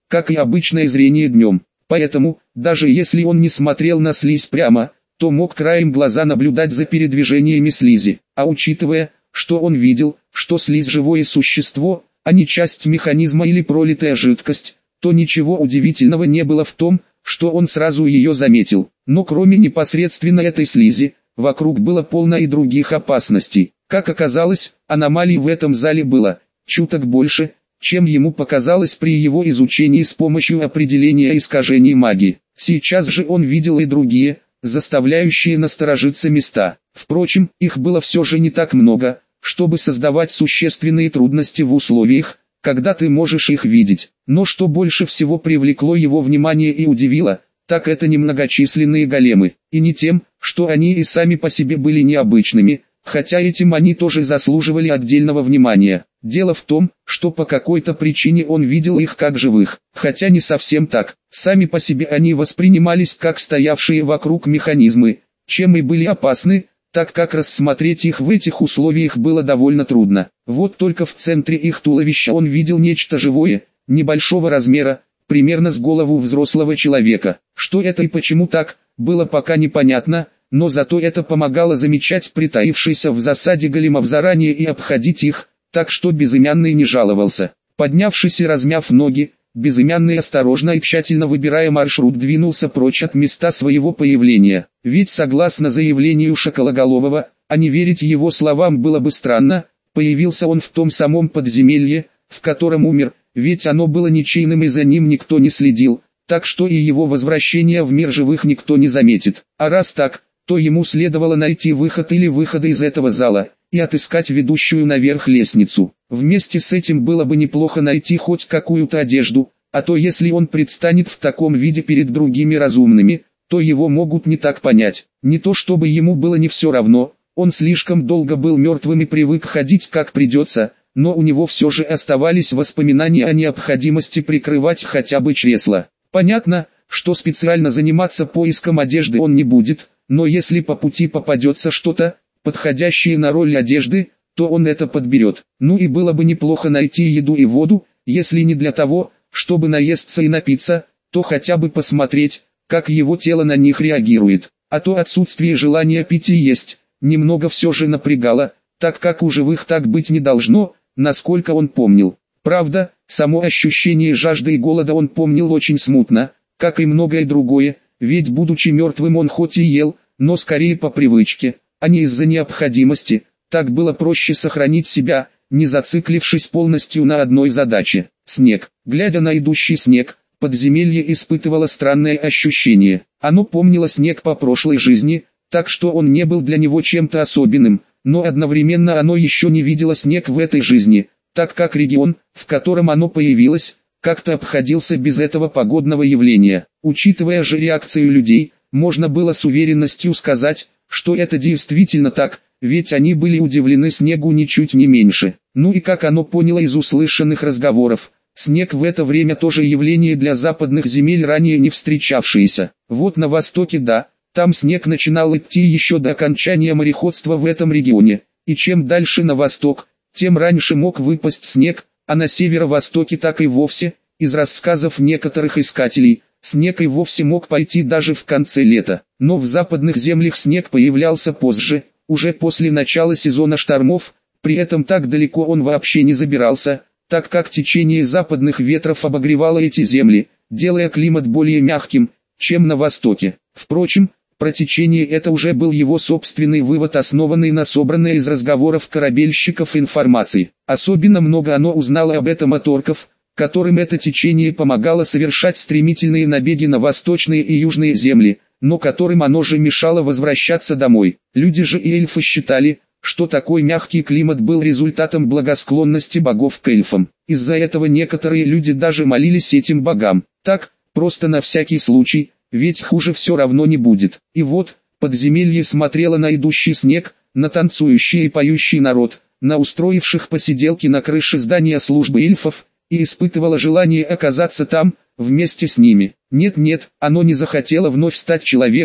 A: как и обычное зрение днем. Поэтому, даже если он не смотрел на слизь прямо, то мог краем глаза наблюдать за передвижениями слизи. А учитывая, что он видел, что слизь живое существо, а не часть механизма или пролитая жидкость, то ничего удивительного не было в том, что он сразу ее заметил. Но кроме непосредственно этой слизи, вокруг было полно и других опасностей. Как оказалось, аномалий в этом зале было чуток больше, чем ему показалось при его изучении с помощью определения искажений магии. Сейчас же он видел и другие, заставляющие насторожиться места. Впрочем, их было все же не так много, чтобы создавать существенные трудности в условиях, когда ты можешь их видеть. Но что больше всего привлекло его внимание и удивило, так это немногочисленные големы. И не тем, что они и сами по себе были необычными, хотя этим они тоже заслуживали отдельного внимания. Дело в том, что по какой-то причине он видел их как живых, хотя не совсем так. Сами по себе они воспринимались как стоявшие вокруг механизмы, чем и были опасны, так как рассмотреть их в этих условиях было довольно трудно. Вот только в центре их туловища он видел нечто живое, небольшого размера, примерно с голову взрослого человека. Что это и почему так, было пока непонятно, но зато это помогало замечать притаившийся в засаде големов заранее и обходить их, так что Безымянный не жаловался. Поднявшись и размяв ноги, Безымянный осторожно и тщательно выбирая маршрут двинулся прочь от места своего появления. Ведь согласно заявлению Шакалоголового, а не верить его словам было бы странно, появился он в том самом подземелье, в котором умер, ведь оно было ничейным и за ним никто не следил, так что и его возвращение в мир живых никто не заметит. А раз так, то ему следовало найти выход или выходы из этого зала, и отыскать ведущую наверх лестницу. Вместе с этим было бы неплохо найти хоть какую-то одежду, а то если он предстанет в таком виде перед другими разумными, то его могут не так понять. Не то чтобы ему было не все равно, он слишком долго был мертвым и привык ходить как придется, но у него все же оставались воспоминания о необходимости прикрывать хотя бы чресла. Понятно, что специально заниматься поиском одежды он не будет, но если по пути попадется что-то, подходящее на роль одежды, то он это подберет. Ну и было бы неплохо найти еду и воду, если не для того, чтобы наесться и напиться, то хотя бы посмотреть, как его тело на них реагирует. А то отсутствие желания пить и есть, немного все же напрягало, так как у живых так быть не должно, насколько он помнил. Правда, само ощущение жажды и голода он помнил очень смутно, как и многое другое, ведь будучи мертвым он хоть и ел, но скорее по привычке, а не из-за необходимости. Так было проще сохранить себя, не зациклившись полностью на одной задаче. Снег. Глядя на идущий снег, подземелье испытывало странное ощущение. Оно помнило снег по прошлой жизни, так что он не был для него чем-то особенным, но одновременно оно еще не видело снег в этой жизни, так как регион, в котором оно появилось, как-то обходился без этого погодного явления. Учитывая же реакцию людей, можно было с уверенностью сказать, что это действительно так, ведь они были удивлены снегу ничуть не меньше. Ну и как оно поняло из услышанных разговоров, снег в это время тоже явление для западных земель ранее не встречавшееся. Вот на востоке да, там снег начинал идти еще до окончания мореходства в этом регионе, и чем дальше на восток, тем раньше мог выпасть снег, а на северо-востоке так и вовсе, из рассказов некоторых искателей, снег и вовсе мог пойти даже в конце лета. Но в западных землях снег появлялся позже, уже после начала сезона штормов, при этом так далеко он вообще не забирался, так как течение западных ветров обогревало эти земли, делая климат более мягким, чем на востоке. Впрочем, про течение это уже был его собственный вывод, основанный на собранной из разговоров корабельщиков информации. Особенно много оно узнало об этом от орков, которым это течение помогало совершать стремительные набеги на восточные и южные земли, но которым оно же мешало возвращаться домой. Люди же и эльфы считали, что такой мягкий климат был результатом благосклонности богов к эльфам. Из-за этого некоторые люди даже молились этим богам. Так, просто на всякий случай, ведь хуже все равно не будет. И вот, подземелье смотрело на идущий снег, на танцующий и поющий народ, на устроивших посиделки на крыше здания службы эльфов, и испытывало желание оказаться там, вместе с ними. Нет-нет, оно не захотело вновь стать человеком,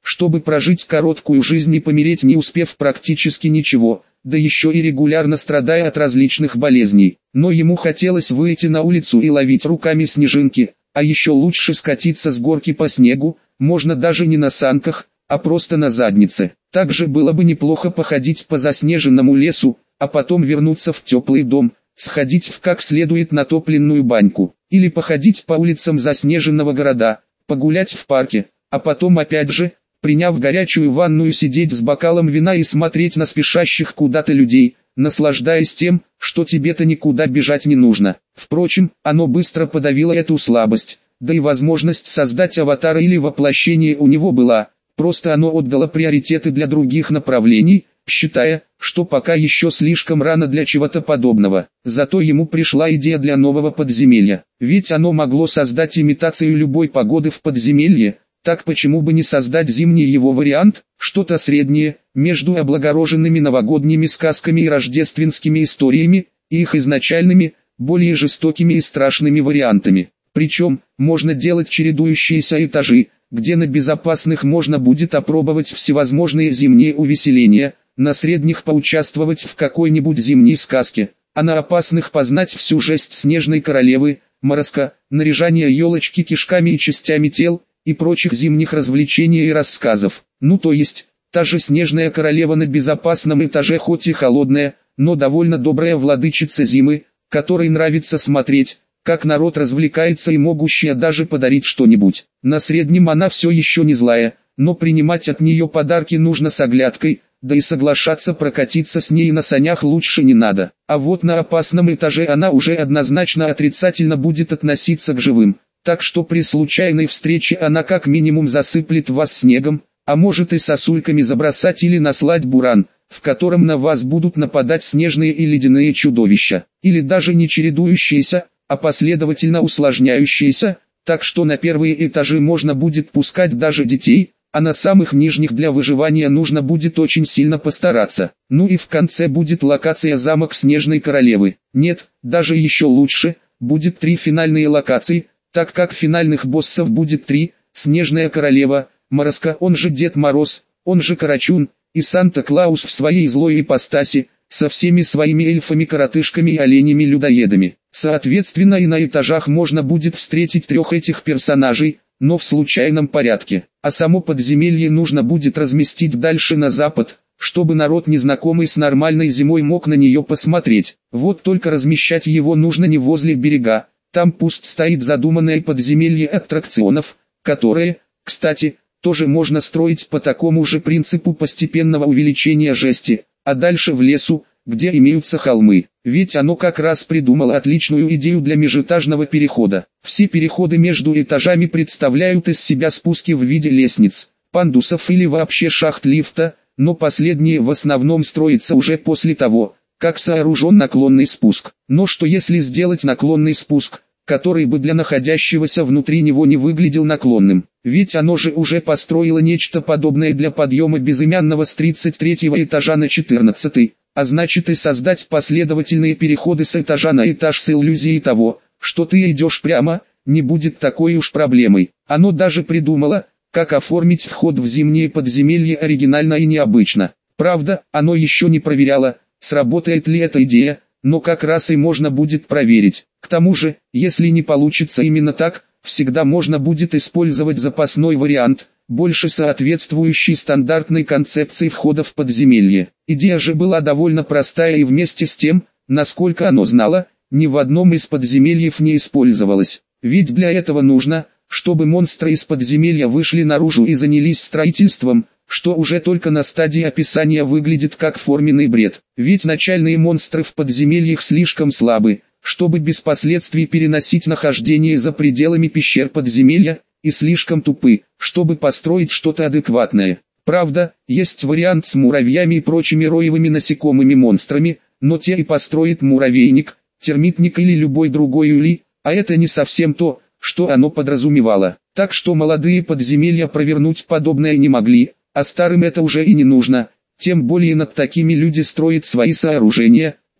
A: чтобы прожить короткую жизнь и помереть, не успев практически ничего, да еще и регулярно страдая от различных болезней. Но ему хотелось выйти на улицу и ловить руками снежинки, а еще лучше скатиться с горки по снегу, можно даже не на санках, а просто на заднице. Также было бы неплохо походить по заснеженному лесу, а потом вернуться в теплый дом, сходить в как следует натопленную баньку, или походить по улицам заснеженного города, погулять в парке, а потом опять же, приняв горячую ванную, сидеть с бокалом вина и смотреть на спешащих куда-то людей, наслаждаясь тем, что тебе-то никуда бежать не нужно. Впрочем, оно быстро подавило эту слабость, да и возможность создать аватара или воплощение у него была, просто оно отдало приоритеты для других направлений, считая, что пока еще слишком рано для чего-то подобного. Зато ему пришла идея для нового подземелья, ведь оно могло создать имитацию любой погоды в подземелье. Так почему бы не создать зимний его вариант, что-то среднее, между облагороженными новогодними сказками и рождественскими историями, и их изначальными, более жестокими и страшными вариантами. Причем, можно делать чередующиеся этажи, где на безопасных можно будет опробовать всевозможные зимние увеселения, на средних поучаствовать в какой-нибудь зимней сказке, а на опасных познать всю жесть Снежной Королевы, Морозка, наряжание елочки кишками и частями тел, и прочих зимних развлечений и рассказов. Ну то есть, та же Снежная Королева на безопасном этаже, хоть и холодная, но довольно добрая владычица зимы, которой нравится смотреть, как народ развлекается и могущая даже подарить что-нибудь. На среднем она все еще не злая, но принимать от нее подарки нужно с оглядкой, да и соглашаться прокатиться с ней на санях лучше не надо. А вот на опасном этаже она уже однозначно отрицательно будет относиться к живым. Так что при случайной встрече она как минимум засыплет вас снегом, а может и сосульками забросать или наслать буран, в котором на вас будут нападать снежные и ледяные чудовища, или даже не чередующиеся, а последовательно усложняющиеся, так что на первые этажи можно будет пускать даже детей, а на самых нижних для выживания нужно будет очень сильно постараться. Ну и в конце будет локация замок Снежной Королевы. Нет, даже еще лучше, будет три финальные локации, так как финальных боссов будет три: Снежная Королева, Морозко, он же Дед Мороз, он же Карачун, и Санта-Клаус в своей злой ипостаси, со всеми своими эльфами-коротышками и оленями-людоедами. Соответственно и на этажах можно будет встретить трех этих персонажей, но в случайном порядке. А само подземелье нужно будет разместить дальше на запад, чтобы народ, незнакомый с нормальной зимой, мог на нее посмотреть. Вот только размещать его нужно не возле берега, там пусть стоит задуманное подземелье аттракционов, которые, кстати, тоже можно строить по такому же принципу постепенного увеличения жести, а дальше в лесу, где имеются холмы. Ведь оно как раз придумало отличную идею для межэтажного перехода. Все переходы между этажами представляют из себя спуски в виде лестниц, пандусов или вообще шахт лифта, но последние в основном строятся уже после того, как сооружен наклонный спуск. Но что если сделать наклонный спуск, который бы для находящегося внутри него не выглядел наклонным? Ведь оно же уже построило нечто подобное для подъема безымянного с тридцать третьего этажа на четырнадцатый, а значит и создать последовательные переходы с этажа на этаж с иллюзией того, что ты идешь прямо, не будет такой уж проблемой. Оно даже придумало, как оформить вход в зимние подземелья оригинально и необычно. Правда, оно еще не проверяло, сработает ли эта идея, но как раз и можно будет проверить. К тому же, если не получится именно так, всегда можно будет использовать запасной вариант, больше соответствующий стандартной концепции входа в подземелье. Идея же была довольно простая и вместе с тем, насколько оно знало, ни в одном из подземельев не использовалась. Ведь для этого нужно, чтобы монстры из подземелья вышли наружу и занялись строительством, что уже только на стадии описания выглядит как форменный бред. Ведь начальные монстры в подземельях слишком слабы, чтобы без последствий переносить нахождение за пределами пещер подземелья, и слишком тупы, чтобы построить что-то адекватное. Правда, есть вариант с муравьями и прочими роевыми насекомыми монстрами, но те и построит муравейник, термитник или любой другой улей, а это не совсем то, что оно подразумевало. Так что молодые подземелья провернуть подобное не могли, а старым это уже и не нужно, тем более над такими люди строят свои сооружения,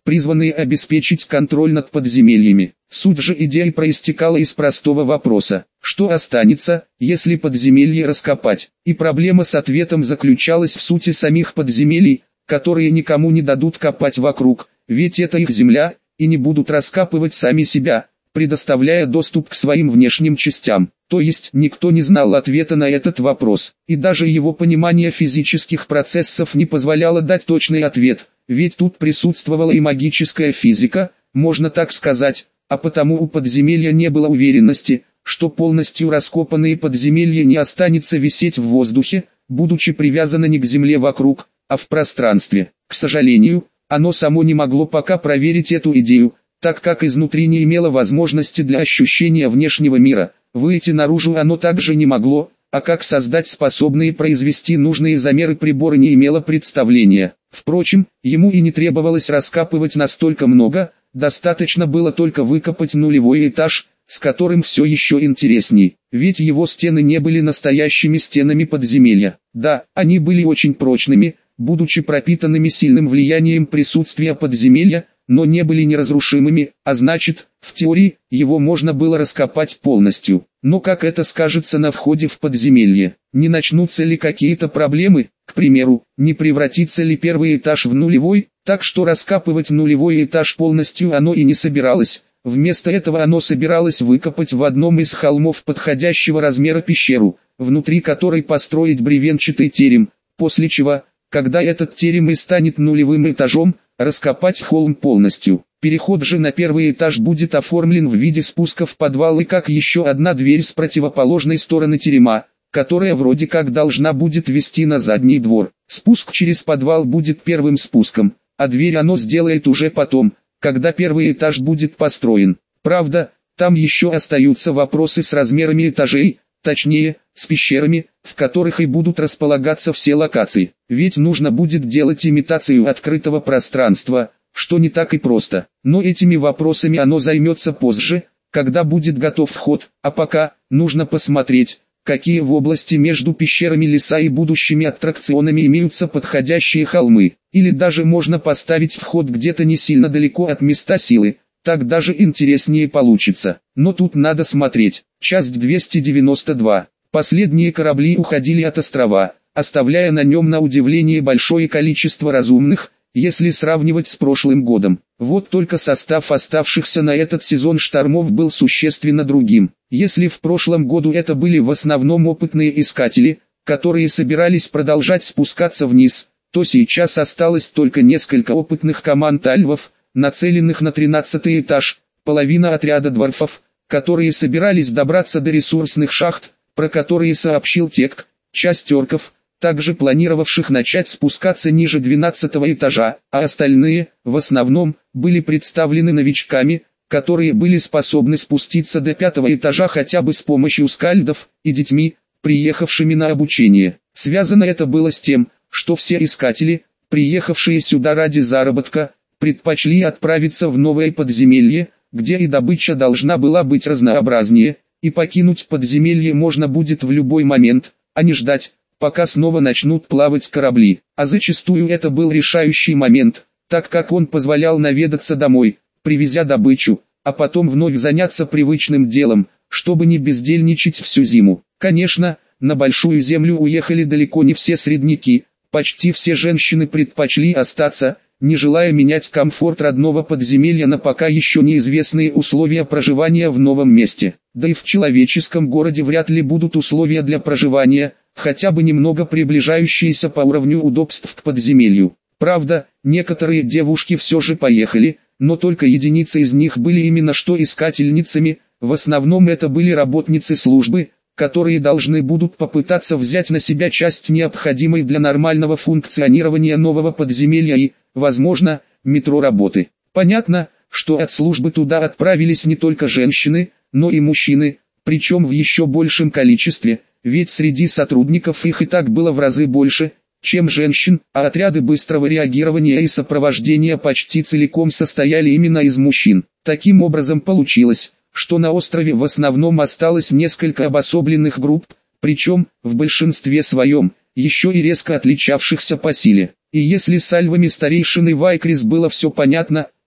A: призванные обеспечить контроль над подземельями. Суть же идеи проистекала из простого вопроса: что останется, если подземелье раскопать? И проблема с ответом заключалась в сути самих подземелий, которые никому не дадут копать вокруг, ведь это их земля, и не будут раскапывать сами себя, предоставляя доступ к своим внешним частям. То есть никто не знал ответа на этот вопрос, и даже его понимание физических процессов не позволяло дать точный ответ, ведь тут присутствовала и магическая физика, можно так сказать, а потому у подземелья не было уверенности, что полностью раскопанные подземелья не останется висеть в воздухе, будучи привязано не к земле вокруг, а в пространстве. К сожалению, оно само не могло пока проверить эту идею, так как изнутри не имело возможности для ощущения внешнего мира. Выйти наружу оно также не могло, а как создать способные произвести нужные замеры приборы не имело представления. Впрочем, ему и не требовалось раскапывать настолько много, достаточно было только выкопать нулевой этаж, с которым все еще интересней, ведь его стены не были настоящими стенами подземелья. Да, они были очень прочными, будучи пропитанными сильным влиянием присутствия подземелья, но не были неразрушимыми, а значит, в теории, его можно было раскопать полностью. Но как это скажется на входе в подземелье? Не начнутся ли какие-то проблемы? К примеру, не превратится ли первый этаж в нулевой? Так что раскапывать нулевой этаж полностью оно и не собиралось. Вместо этого оно собиралось выкопать в одном из холмов подходящего размера пещеру, внутри которой построить бревенчатый терем, после чего, когда этот терем и станет нулевым этажом, раскопать холм полностью. Переход же на первый этаж будет оформлен в виде спуска в подвал и как еще одна дверь с противоположной стороны терема, которая вроде как должна будет вести на задний двор. Спуск через подвал будет первым спуском, а дверь оно сделает уже потом, когда первый этаж будет построен. Правда, там еще остаются вопросы с размерами этажей, точнее, с пещерами, в которых и будут располагаться все локации. Ведь нужно будет делать имитацию открытого пространства, что не так и просто. Но этими вопросами оно займется позже, когда будет готов вход, а пока, нужно посмотреть, какие в области между пещерами леса и будущими аттракционами имеются подходящие холмы. Или даже можно поставить вход где-то не сильно далеко от места силы, так даже интереснее получится. Но тут надо смотреть. Часть двести девяносто два. Последние корабли уходили от острова, оставляя на нем на удивление большое количество разумных, если сравнивать с прошлым годом. Вот только состав оставшихся на этот сезон штормов был существенно другим. Если в прошлом году это были в основном опытные искатели, которые собирались продолжать спускаться вниз, то сейчас осталось только несколько опытных команд альвов, нацеленных на тринадцатый этаж, половина отряда дворфов, которые собирались добраться до ресурсных шахт, про которые сообщил Тек, часть орков, также планировавших начать спускаться ниже двенадцатого этажа, а остальные, в основном, были представлены новичками, которые были способны спуститься до пятого этажа хотя бы с помощью скальдов, и детьми, приехавшими на обучение. Связано это было с тем, что все искатели, приехавшие сюда ради заработка, предпочли отправиться в новое подземелье, где и добыча должна была быть разнообразнее, и покинуть подземелье можно будет в любой момент, а не ждать, пока снова начнут плавать корабли. А зачастую это был решающий момент, так как он позволял наведаться домой, привезя добычу, а потом вновь заняться привычным делом, чтобы не бездельничать всю зиму. Конечно, на Большую Землю уехали далеко не все средняки, почти все женщины предпочли остаться, не желая менять комфорт родного подземелья на пока еще неизвестные условия проживания в новом месте. Да и в человеческом городе вряд ли будут условия для проживания, хотя бы немного приближающиеся по уровню удобств к подземелью. Правда, некоторые девушки все же поехали, но только единицы из них были именно что искательницами, в основном это были работницы службы, которые должны будут попытаться взять на себя часть необходимой для нормального функционирования нового подземелья и, возможно, метро работы. Понятно, что от службы туда отправились не только женщины, но и мужчины, причем в еще большем количестве, ведь среди сотрудников их и так было в разы больше, чем женщин, а отряды быстрого реагирования и сопровождения почти целиком состояли именно из мужчин. Таким образом получилось, что на острове в основном осталось несколько обособленных групп, причем, в большинстве своем, еще и резко отличавшихся по силе. И если с альвами старейшины Вайкрис было все понятно,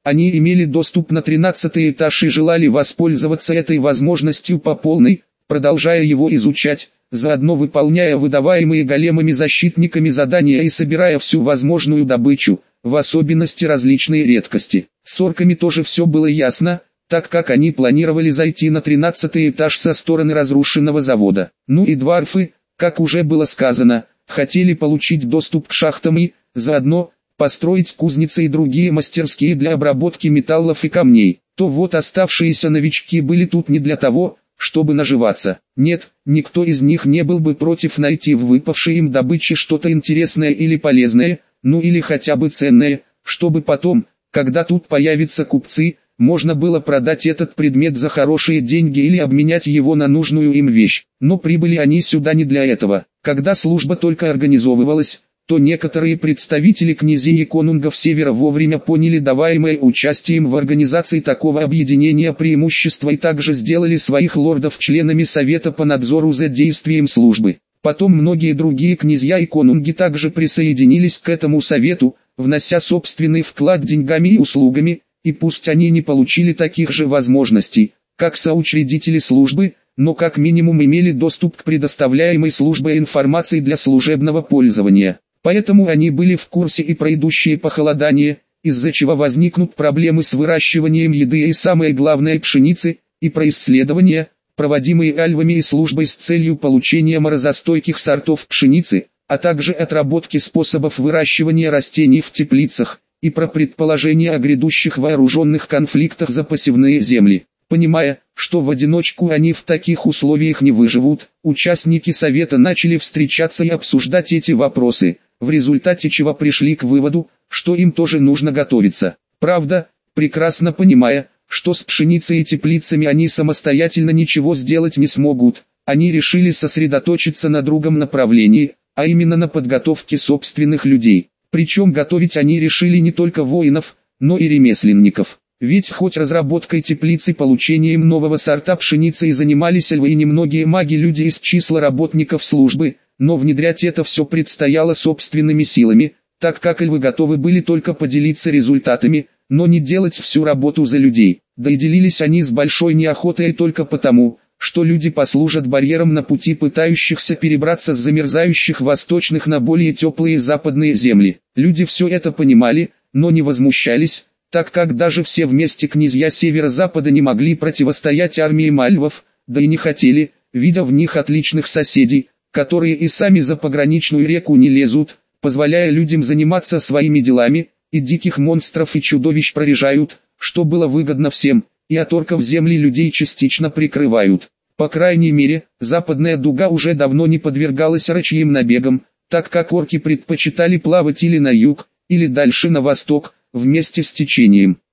A: Они имели доступ на тринадцатый этаж и желали воспользоваться этой возможностью по полной, продолжая его изучать, заодно выполняя выдаваемые големами защитниками задания и собирая всю возможную добычу, в особенности различные редкости. С орками тоже все было ясно, так как они планировали зайти на тринадцатый этаж со стороны разрушенного завода. Ну и дварфы, как уже было сказано, хотели получить доступ к шахтам и, заодно, построить кузницы и другие мастерские для обработки металлов и камней. То вот оставшиеся новички были тут не для того, чтобы наживаться. Нет, никто из них не был бы против найти в выпавшей им добыче что-то интересное или полезное, ну или хотя бы ценное, чтобы потом, когда тут появятся купцы, можно было продать этот предмет за хорошие деньги или обменять его на нужную им вещь. Но прибыли они сюда не для этого. Когда служба только организовывалась, то некоторые представители князей и конунгов Севера вовремя поняли даваемое участием в организации такого объединения преимущества и также сделали своих лордов членами Совета по надзору за действием службы. Потом многие другие князья и конунги также присоединились к этому совету, внося собственный вклад деньгами и услугами, и пусть они не получили таких же возможностей, как соучредители службы, но как минимум имели доступ к предоставляемой службой информации для служебного пользования. Поэтому они были в курсе и про идущее похолодание, из-за чего возникнут проблемы с выращиванием еды и самое главное пшеницы, и про исследования, проводимые альвами и службой с целью получения морозостойких сортов пшеницы, а также отработки способов выращивания растений в теплицах, и про предположения о грядущих вооруженных конфликтах за посевные земли. Понимая, что в одиночку они в таких условиях не выживут, участники совета начали встречаться и обсуждать эти вопросы, в результате чего пришли к выводу, что им тоже нужно готовиться. Правда, прекрасно понимая, что с пшеницей и теплицами они самостоятельно ничего сделать не смогут, они решили сосредоточиться на другом направлении, а именно на подготовке собственных людей. Причем готовить они решили не только воинов, но и ремесленников. Ведь хоть разработкой теплицы и получением нового сорта пшеницы и занимались львы и немногие маги-люди из числа работников службы, но внедрять это все предстояло собственными силами, так как львы готовы были только поделиться результатами, но не делать всю работу за людей. Да и делились они с большой неохотой только потому, что люди послужат барьером на пути пытающихся перебраться с замерзающих восточных на более теплые западные земли. Люди все это понимали, но не возмущались, так как даже все вместе князья северо-запада не могли противостоять армии мальвов, да и не хотели, видя в них отличных соседей, которые и сами за пограничную реку не лезут, позволяя людям заниматься своими делами, и диких монстров и чудовищ прорежают, что было выгодно всем, и от орков земли людей частично прикрывают. По крайней мере, западная дуга уже давно не подвергалась рачьим набегам, так как орки предпочитали плавать или на юг, или дальше на восток, вместе с течением.